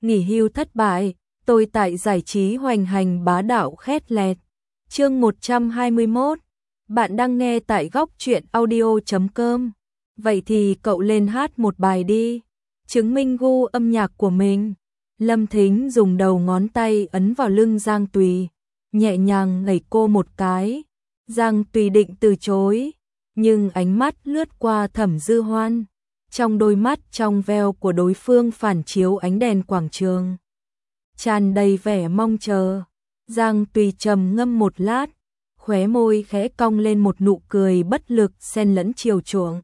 nghỉ hưu thất bại, tôi tại giải trí hoành hành bá đạo khét lẹt. Chương 121. Bạn đang nghe tại góc truyện audio.com. Vậy thì cậu lên hát một bài đi, chứng minh gu âm nhạc của mình. Lâm Thính dùng đầu ngón tay ấn vào lưng Giang Tùy, nhẹ nhàng đẩy cô một cái. Giang Tùy định từ chối, nhưng ánh mắt lướt qua Thẩm Dư Hoan. Trong đôi mắt trong veo của đối phương phản chiếu ánh đèn quảng trường, tràn đầy vẻ mong chờ. Giang Tùy trầm ngâm một lát, khóe môi khẽ cong lên một nụ cười bất lực xen lẫn chiều chuộng.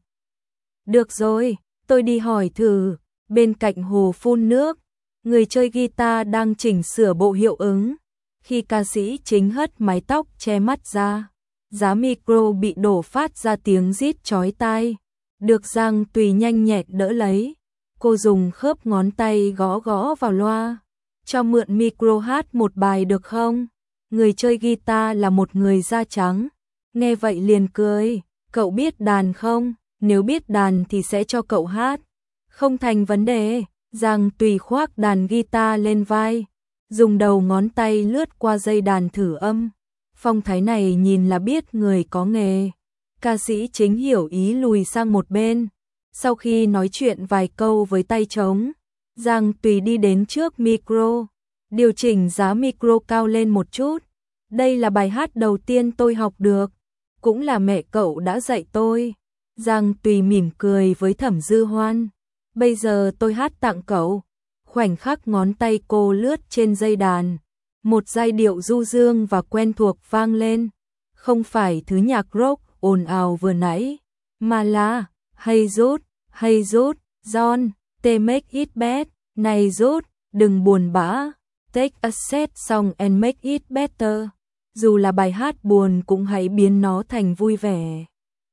Được rồi, tôi đi hỏi thử. Bên cạnh hồ phun nước, người chơi guitar đang chỉnh sửa bộ hiệu ứng. Khi ca sĩ chính hất mái tóc che mắt ra, giá micro bị đổ phát ra tiếng rít chói tai. Được Giang Tùy nhanh nhẹn đỡ lấy, cô dùng khớp ngón tay gõ gõ vào loa. Cho mượn micro hát một bài được không? Người chơi guitar là một người da trắng, nghe vậy liền cười. Cậu biết đàn không? Nếu biết đàn thì sẽ cho cậu hát. Không thành vấn đề. Giang Tùy khoác đàn guitar lên vai, dùng đầu ngón tay lướt qua dây đàn thử âm. Phong thái này nhìn là biết người có nghề. Ca sĩ chính hiểu ý lùi sang một bên. Sau khi nói chuyện vài câu với tay trống, Giang Tùy đi đến trước micro, điều chỉnh giá micro cao lên một chút. Đây là bài hát đầu tiên tôi học được, cũng là mẹ cậu đã dạy tôi. Giang Tùy mỉm cười với Thẩm Dư Hoan. Bây giờ tôi hát tặng cậu. Khoảnh khắc ngón tay cô lướt trên dây đàn, một giai điệu du dương và quen thuộc vang lên. Không phải thứ nhạc rock ồn ào vừa nãy, mà là Hey Jude, John, they make it bad. Này Jude, đừng buồn bã. Take a sad song and make it better. Dù là bài hát buồn cũng hãy biến nó thành vui vẻ.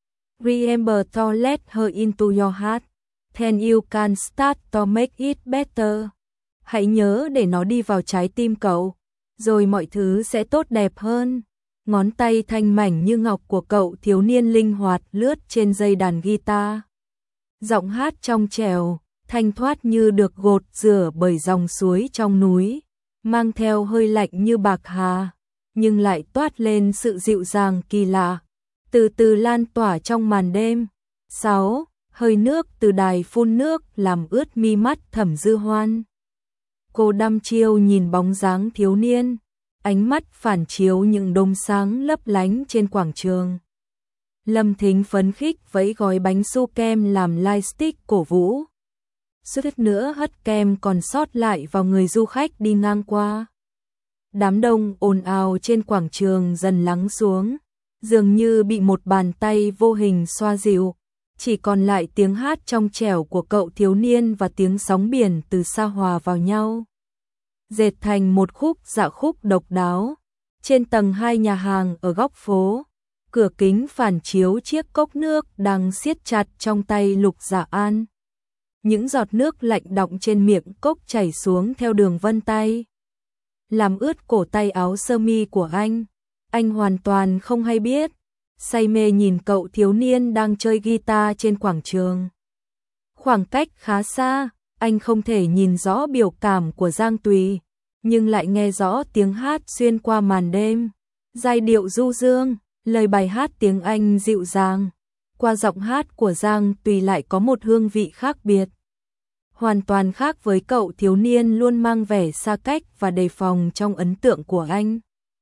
Remember to let her into your heart, then you can start to make it better. Hãy nhớ để nó đi vào trái tim cậu, rồi mọi thứ sẽ tốt đẹp hơn. Ngón tay thanh mảnh như ngọc của cậu thiếu niên linh hoạt lướt trên dây đàn guitar. Giọng hát trong trẻo, thanh thoát như được gột rửa bởi dòng suối trong núi, mang theo hơi lạnh như bạc hà, nhưng lại toát lên sự dịu dàng kỳ lạ, từ từ lan tỏa trong màn đêm. 6. Hơi nước từ đài phun nước làm ướt mi mắt Thẩm Dư Hoan. Cô đăm chiêu nhìn bóng dáng thiếu niên, ánh mắt phản chiếu những đốm sáng lấp lánh trên quảng trường. Lâm Thính phấn khích vẫy gói bánh su kem làm lightstick cổ vũ. Suýt nữa hất kem còn sót lại vào người du khách đi ngang qua. Đám đông ồn ào trên quảng trường dần lắng xuống, dường như bị một bàn tay vô hình xoa dịu. Chỉ còn lại tiếng hát trong trẻo của cậu thiếu niên và tiếng sóng biển từ xa hòa vào nhau, dệt thành một khúc dạ khúc độc đáo. Trên tầng 2 nhà hàng ở góc phố, cửa kính phản chiếu chiếc cốc nước đang siết chặt trong tay Lục Dạ An. Những giọt nước lạnh đọng trên miệng cốc chảy xuống theo đường vân tay, làm ướt cổ tay áo sơ mi của anh. Anh hoàn toàn không hay biết, say mê nhìn cậu thiếu niên đang chơi guitar trên quảng trường. Khoảng cách khá xa, anh không thể nhìn rõ biểu cảm của Giang Tùy, nhưng lại nghe rõ tiếng hát xuyên qua màn đêm. Giai điệu du dương, lời bài hát tiếng Anh dịu dàng, qua giọng hát của Giang Tùy lại có một hương vị khác biệt, hoàn toàn khác với cậu thiếu niên luôn mang vẻ xa cách và đề phòng trong ấn tượng của anh.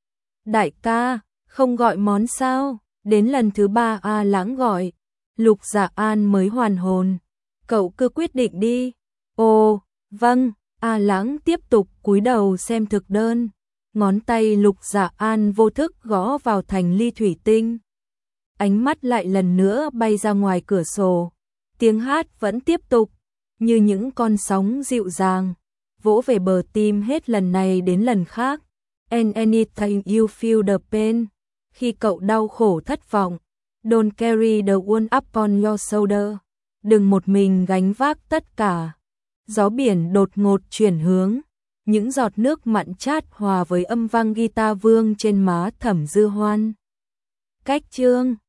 Đại ca, không gọi món sao? Đến lần thứ 3 A Lãng gọi, Lục Dạ An mới hoàn hồn. Cậu cứ quyết định đi. Ồ, vâng. A Lãng tiếp tục cúi đầu xem thực đơn. Ngón tay Lục Dạ An vô thức gõ vào thành ly thủy tinh. Ánh mắt lại lần nữa bay ra ngoài cửa sổ. Tiếng hát vẫn tiếp tục, như những con sóng dịu dàng, vỗ về bờ tim hết lần này đến lần khác. And anytime you feel the pain, khi cậu đau khổ thất vọng, don't carry the world upon your shoulder, đừng một mình gánh vác tất cả. Gió biển đột ngột chuyển hướng, những giọt nước mặn chát hòa với âm vang guitar vương trên má Thẩm Dư Hoan. Cách chương